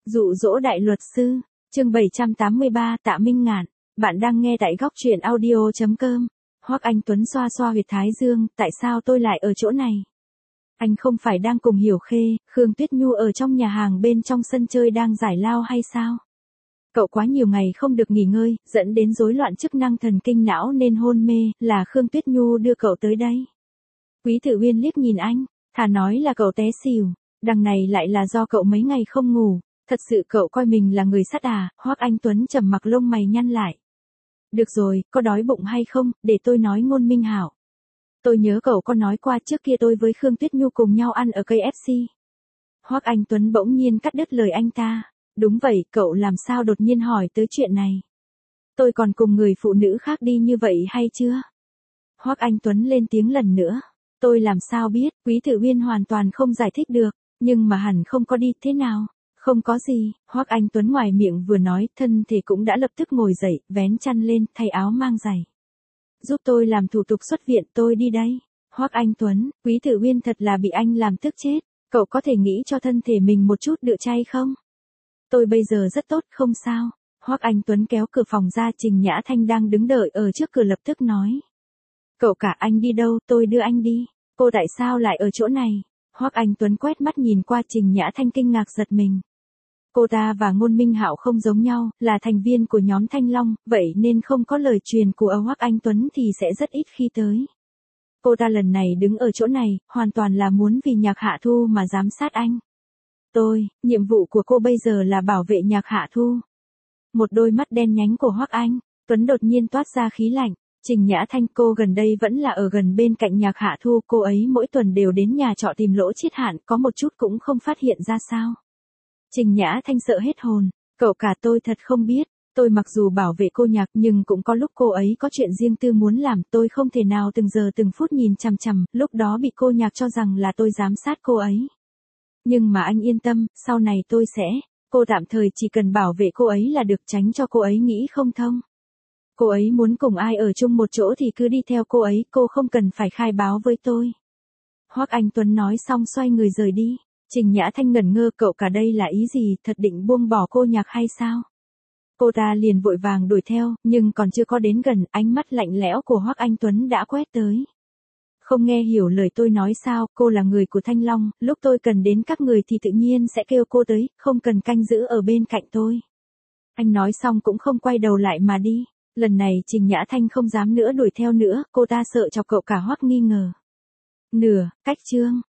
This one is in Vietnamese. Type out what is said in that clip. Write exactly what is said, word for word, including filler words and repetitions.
Dụ dỗ đại luật sư, chương bảy trăm tám mươi ba, Tạ Minh Ngạn. Bạn đang nghe tại góc truyện audio chấm com. Hoắc Anh Tuấn xoa xoa huyệt thái dương, tại sao tôi lại ở chỗ này? Anh không phải đang cùng Hiểu Khê, Khương Tuyết Nhu ở trong nhà hàng bên trong sân chơi đang giải lao hay sao? Cậu quá nhiều ngày không được nghỉ ngơi, dẫn đến rối loạn chức năng thần kinh não nên hôn mê, là Khương Tuyết Nhu đưa cậu tới đây. Quý Tử Uyên liếc nhìn anh, thà nói là cậu té xỉu, đằng này lại là do cậu mấy ngày không ngủ. Thật sự cậu coi mình là người sắt à? Hoắc Anh Tuấn trầm mặc lông mày nhăn lại. Được rồi, có đói bụng hay không, để tôi nói Ngôn Minh Hảo. Tôi nhớ cậu có nói qua trước kia tôi với Khương Tuyết Nhu cùng nhau ăn ở cây ép xê. Hoắc Anh Tuấn bỗng nhiên cắt đứt lời anh ta. Đúng vậy, cậu làm sao đột nhiên hỏi tới chuyện này? Tôi còn cùng người phụ nữ khác đi như vậy hay chưa? Hoắc Anh Tuấn lên tiếng lần nữa. Tôi làm sao biết? Quý Tử Uyên hoàn toàn không giải thích được, nhưng mà hẳn không có đi thế nào? Không có gì, Hoắc Anh Tuấn ngoài miệng vừa nói, thân thể cũng đã lập tức ngồi dậy, vén chăn lên, thay áo mang giày. Giúp tôi làm thủ tục xuất viện, tôi đi đây. Hoắc Anh Tuấn, Quý Tử Uyên thật là bị anh làm tức chết, cậu có thể nghĩ cho thân thể mình một chút đựa chay không? Tôi bây giờ rất tốt, không sao. Hoắc Anh Tuấn kéo cửa phòng ra, Trình Nhã Thanh đang đứng đợi ở trước cửa lập tức nói. Cậu cả anh đi đâu, tôi đưa anh đi. Cô tại sao lại ở chỗ này? Hoắc Anh Tuấn quét mắt nhìn qua Trình Nhã Thanh kinh ngạc giật mình. Cô ta và Ngôn Minh Hạo không giống nhau, là thành viên của nhóm Thanh Long, vậy nên không có lời truyền của Hoắc Anh Tuấn thì sẽ rất ít khi tới. Cô ta lần này đứng ở chỗ này, hoàn toàn là muốn vì Nhạc Hạ Thu mà giám sát anh. Tôi, nhiệm vụ của cô bây giờ là bảo vệ Nhạc Hạ Thu. Một đôi mắt đen nhánh của Hoắc Anh Tuấn đột nhiên toát ra khí lạnh. Trình Nhã Thanh, cô gần đây vẫn là ở gần bên cạnh Nhạc Hạ Thu, cô ấy mỗi tuần đều đến nhà trọ tìm Lỗ Chiết Hạn, có một chút cũng không phát hiện ra sao? Trình Nhã Thanh sợ hết hồn, cậu cả tôi thật không biết, tôi mặc dù bảo vệ cô Nhạc nhưng cũng có lúc cô ấy có chuyện riêng tư muốn làm, tôi không thể nào từng giờ từng phút nhìn chằm chằm, lúc đó bị cô Nhạc cho rằng là tôi giám sát cô ấy. Nhưng mà anh yên tâm, sau này tôi sẽ, cô tạm thời chỉ cần bảo vệ cô ấy là được, tránh cho cô ấy nghĩ không thông. Cô ấy muốn cùng ai ở chung một chỗ thì cứ đi theo cô ấy, cô không cần phải khai báo với tôi. Hoắc Anh Tuấn nói xong xoay người rời đi. Trình Nhã Thanh ngẩn ngơ, cậu cả đây là ý gì, thật định buông bỏ cô Nhạc hay sao? Cô ta liền vội vàng đuổi theo, nhưng còn chưa có đến gần, ánh mắt lạnh lẽo của Hoắc Anh Tuấn đã quét tới. Không nghe hiểu lời tôi nói sao, cô là người của Thanh Long, lúc tôi cần đến các người thì tự nhiên sẽ kêu cô tới, không cần canh giữ ở bên cạnh tôi. Anh nói xong cũng không quay đầu lại mà đi. Lần này Trình Nhã Thanh không dám nữa đuổi theo nữa, cô ta sợ chọc cậu cả Hoắc nghi ngờ. Nửa, cách chương.